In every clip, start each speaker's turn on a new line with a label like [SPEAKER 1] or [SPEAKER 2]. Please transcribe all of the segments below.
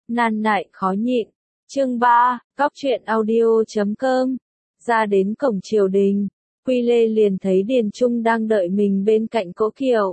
[SPEAKER 1] nan nại khó nhịn. Chương 3, Cóc truyện audio.com. Ra đến cổng triều đình, Quy Lê liền thấy Điền Trung đang đợi mình bên cạnh cỗ kiệu.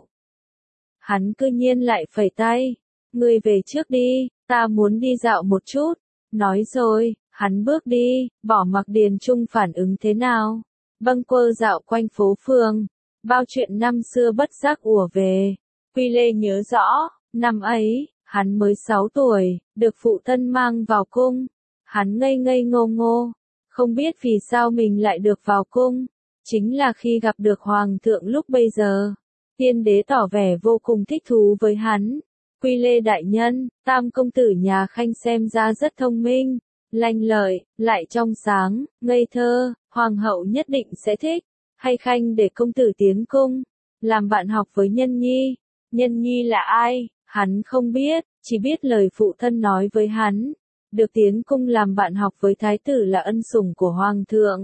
[SPEAKER 1] Hắn cư nhiên lại phẩy tay, ngươi về trước đi, ta muốn đi dạo một chút. Nói rồi, hắn bước đi, bỏ mặc Điền Trung phản ứng thế nào. Bâng quơ dạo quanh phố phường, bao chuyện năm xưa bất giác ùa về. Quy Lê nhớ rõ, năm ấy, hắn mới 6 tuổi, được phụ thân mang vào cung. Hắn ngây ngây ngô ngô, không biết vì sao mình lại được vào cung. Chính là khi gặp được hoàng thượng lúc bây giờ, tiên đế tỏ vẻ vô cùng thích thú với hắn. Quy Lê đại nhân, tam công tử nhà Khanh xem ra rất thông minh, lanh lợi, lại trong sáng, ngây thơ, hoàng hậu nhất định sẽ thích. Hay Khanh để công tử tiến cung, làm bạn học với Nhân Nhi. Nhân Nhi là ai, hắn không biết, chỉ biết lời phụ thân nói với hắn. Được tiến cung làm bạn học với thái tử là ân sủng của hoàng thượng.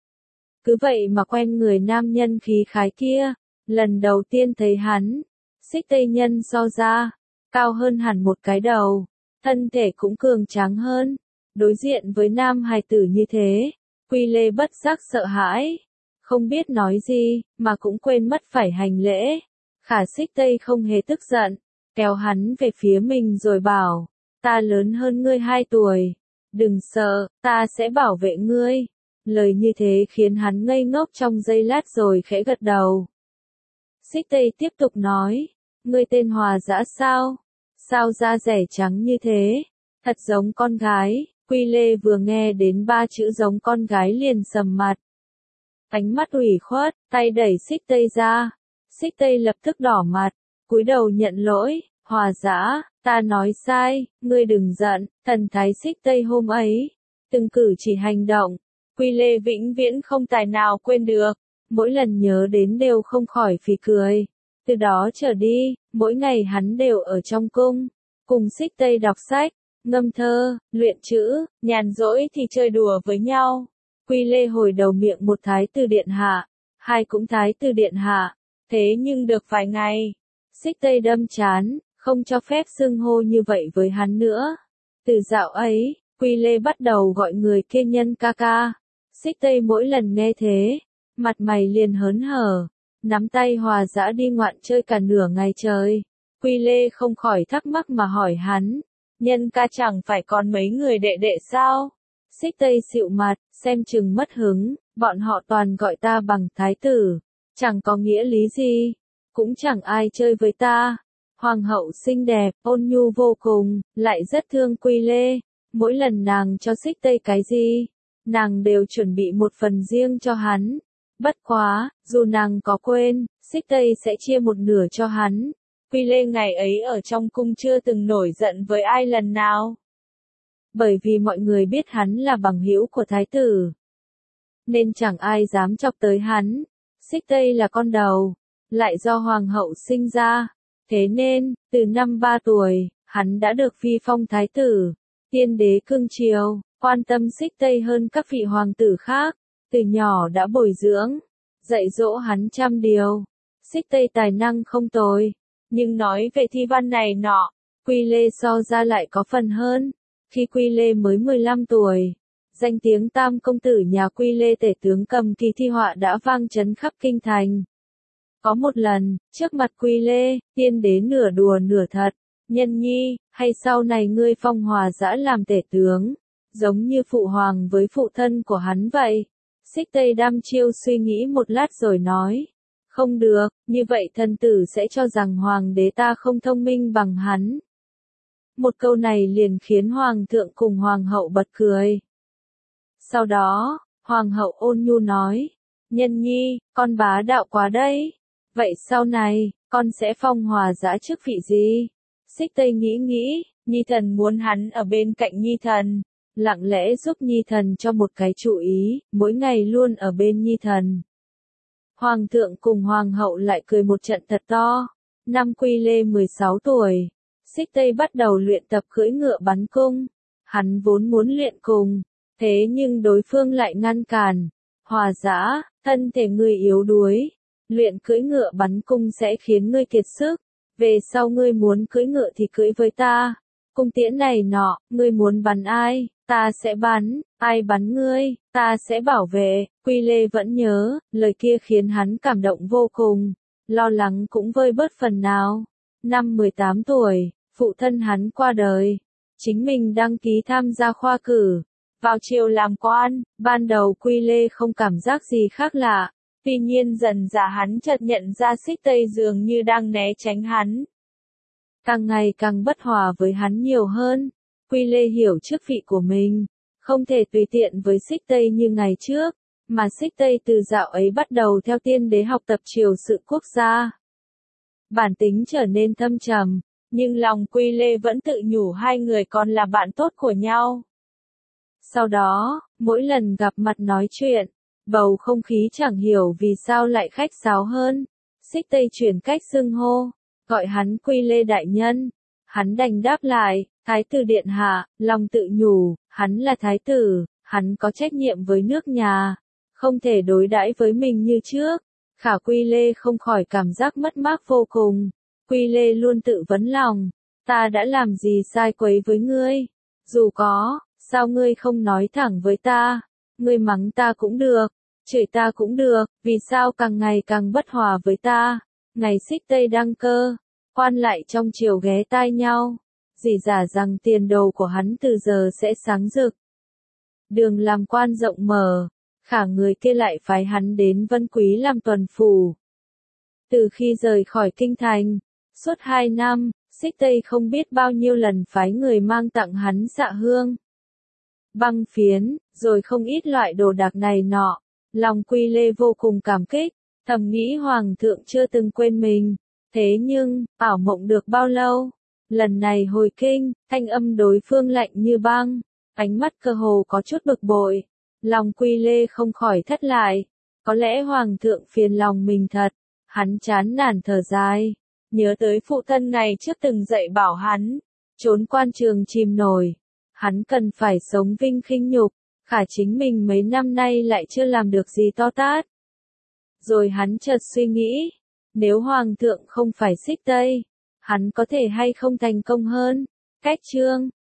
[SPEAKER 1] Cứ vậy mà quen người nam nhân khí khái kia. Lần đầu tiên thấy hắn, Xích Tây Nhân so ra, cao hơn hẳn một cái đầu, thân thể cũng cường tráng hơn. Đối diện với nam hài tử như thế, Quy Lê bất giác sợ hãi, không biết nói gì, mà cũng quên mất phải hành lễ. Khả Xích Tây không hề tức giận, kéo hắn về phía mình rồi bảo, ta lớn hơn ngươi 2 tuổi, đừng sợ, ta sẽ bảo vệ ngươi. Lời như thế khiến hắn ngây ngốc trong giây lát rồi khẽ gật đầu. Xích Tây tiếp tục nói, ngươi tên Hòa Dã sao? Sao da rẻ trắng như thế? Thật giống con gái. Quy Lê vừa nghe đến 3 chữ giống con gái liền sầm mặt. Ánh mắt ủy khuất, tay đẩy Xích Tây ra. Xích Tây lập tức đỏ mặt, cúi đầu nhận lỗi, Hòa Dã, ta nói sai, ngươi đừng giận. Thần thái Xích Tây hôm ấy, từng cử chỉ hành động, Quy Lê vĩnh viễn không tài nào quên được, mỗi lần nhớ đến đều không khỏi phì cười. Từ đó trở đi, mỗi ngày hắn đều ở trong cung, cùng Xích Tây đọc sách, ngâm thơ, luyện chữ, nhàn rỗi thì chơi đùa với nhau. Quy Lê hồi đầu miệng một thái tử điện hạ, hai cũng thái tử điện hạ, thế nhưng được vài ngày, Xích Tây đâm chán, không cho phép xưng hô như vậy với hắn nữa. Từ dạo ấy, Quy Lê bắt đầu gọi người kia Nhân ca ca. Xích Tây mỗi lần nghe thế, mặt mày liền hớn hở, nắm tay Hòa Dã đi ngoạn chơi cả nửa ngày trời. Quy Lê không khỏi thắc mắc mà hỏi hắn, Nhân ca chẳng phải còn mấy người đệ đệ sao? Xích Tây xịu mặt, xem chừng mất hứng, bọn họ toàn gọi ta bằng thái tử, chẳng có nghĩa lý gì, cũng chẳng ai chơi với ta. Hoàng hậu xinh đẹp, ôn nhu vô cùng, lại rất thương Quy Lê. Mỗi lần nàng cho Xích Tây cái gì, nàng đều chuẩn bị một phần riêng cho hắn. Bất quá, dù nàng có quên, Xích Tây sẽ chia một nửa cho hắn. Quy Lê ngày ấy ở trong cung chưa từng nổi giận với ai lần nào. Bởi vì mọi người biết hắn là bằng hữu của thái tử, nên chẳng ai dám chọc tới hắn. Xích Tây là con đầu, lại do hoàng hậu sinh ra. Thế nên, từ năm 3 tuổi, hắn đã được phi phong thái tử. Tiên đế cưng chiều, quan tâm Xích Tây hơn các vị hoàng tử khác. Từ nhỏ đã bồi dưỡng, dạy dỗ hắn trăm điều. Xích Tây tài năng không tồi, nhưng nói về thi văn này nọ, Quy Lê so ra lại có phần hơn. Khi Quy Lê mới 15 tuổi, danh tiếng tam công tử nhà Quy Lê tể tướng cầm kỳ thi họa đã vang chấn khắp kinh thành. Có một lần, trước mặt Quy Lê, tiên đế nửa đùa nửa thật, Nhân Nhi, hay sau này ngươi phong Hòa Dã làm tể tướng, giống như phụ hoàng với phụ thân của hắn vậy. Xích Tây đăm chiêu suy nghĩ một lát rồi nói, không được, như vậy thần tử sẽ cho rằng hoàng đế ta không thông minh bằng hắn. Một câu này liền khiến hoàng thượng cùng hoàng hậu bật cười. Sau đó, hoàng hậu ôn nhu nói, Nhân Nhi, con bá đạo quá đấy. Vậy sau này, con sẽ phong Hòa Dã chức vị gì? Xích Tây nghĩ, Nhi thần muốn hắn ở bên cạnh Nhi thần, lặng lẽ giúp Nhi thần cho một cái chủ ý, mỗi ngày luôn ở bên Nhi thần. Hoàng thượng cùng hoàng hậu lại cười một trận thật to. Năm Quy Lê 16 tuổi, Xích Tây bắt đầu luyện tập cưỡi ngựa bắn cung. Hắn vốn muốn luyện cùng, thế nhưng đối phương lại ngăn cản. Hòa Dã, thân thể ngươi yếu đuối, luyện cưỡi ngựa bắn cung sẽ khiến ngươi kiệt sức. Về sau ngươi muốn cưỡi ngựa thì cưỡi với ta, cung tiễn này nọ, ngươi muốn bắn ai, ta sẽ bắn, ai bắn ngươi, ta sẽ bảo vệ. Quy Lê vẫn nhớ, lời kia khiến hắn cảm động vô cùng, lo lắng cũng vơi bớt phần nào. Năm 18 tuổi, phụ thân hắn qua đời, chính mình đăng ký tham gia khoa cử, vào triều làm quan. Ban đầu Quy Lê không cảm giác gì khác lạ, tuy nhiên dần dà hắn chợt nhận ra Xích Tây dường như đang né tránh hắn, càng ngày càng bất hòa với hắn nhiều hơn. Quy Lê hiểu chức vị của mình, không thể tùy tiện với Xích Tây như ngày trước, mà Xích Tây từ dạo ấy bắt đầu theo tiên đế học tập triều sự quốc gia. Bản tính trở nên thâm trầm, nhưng lòng Quy Lê vẫn tự nhủ hai người còn là bạn tốt của nhau. Sau đó, mỗi lần gặp mặt nói chuyện, bầu không khí chẳng hiểu vì sao lại khách sáo hơn. Xích Tây chuyển cách xưng hô, gọi hắn Quy Lê đại nhân. Hắn đành đáp lại, Thái tử điện hạ. Lòng tự nhủ, hắn là thái tử, hắn có trách nhiệm với nước nhà, không thể đối đãi với mình như trước. Khả Quy Lê không khỏi cảm giác mất mát vô cùng. Quy Lê luôn tự vấn lòng, ta đã làm gì sai quấy với ngươi? Dù có, sao ngươi không nói thẳng với ta? Ngươi mắng ta cũng được, chửi ta cũng được, vì sao càng ngày càng bất hòa với ta? Ngày Xích Tây đăng cơ, quan lại trong triều ghé tai nhau, rỉ rả rằng tiền đồ của hắn từ giờ sẽ sáng rực. Đường làm quan rộng mở, khả người kia lại phái hắn đến Vân Quý làm tuần phủ. Từ khi rời khỏi kinh thành, suốt 2 năm, Xích Tây không biết bao nhiêu lần phái người mang tặng hắn dạ hương, băng phiến, rồi không ít loại đồ đạc này nọ. Lòng Quy Lê vô cùng cảm kích, thầm nghĩ Hoàng thượng chưa từng quên mình. Thế nhưng, ảo mộng được bao lâu? Lần này hồi kinh, thanh âm đối phương lạnh như băng, ánh mắt cơ hồ có chút bực bội. Lòng Quy Lê không khỏi thất lại. Có lẽ Hoàng thượng phiền lòng mình thật. Hắn chán nản thở dài, nhớ tới phụ thân ngày trước từng dạy bảo hắn, trốn quan trường chìm nổi. Hắn cần phải sống vinh khinh nhục, khả chính mình mấy năm nay lại chưa làm được gì to tát. Rồi hắn chợt suy nghĩ, nếu Hoàng thượng không phải Xích Tây, hắn có thể hay không thành công hơn. Cách chương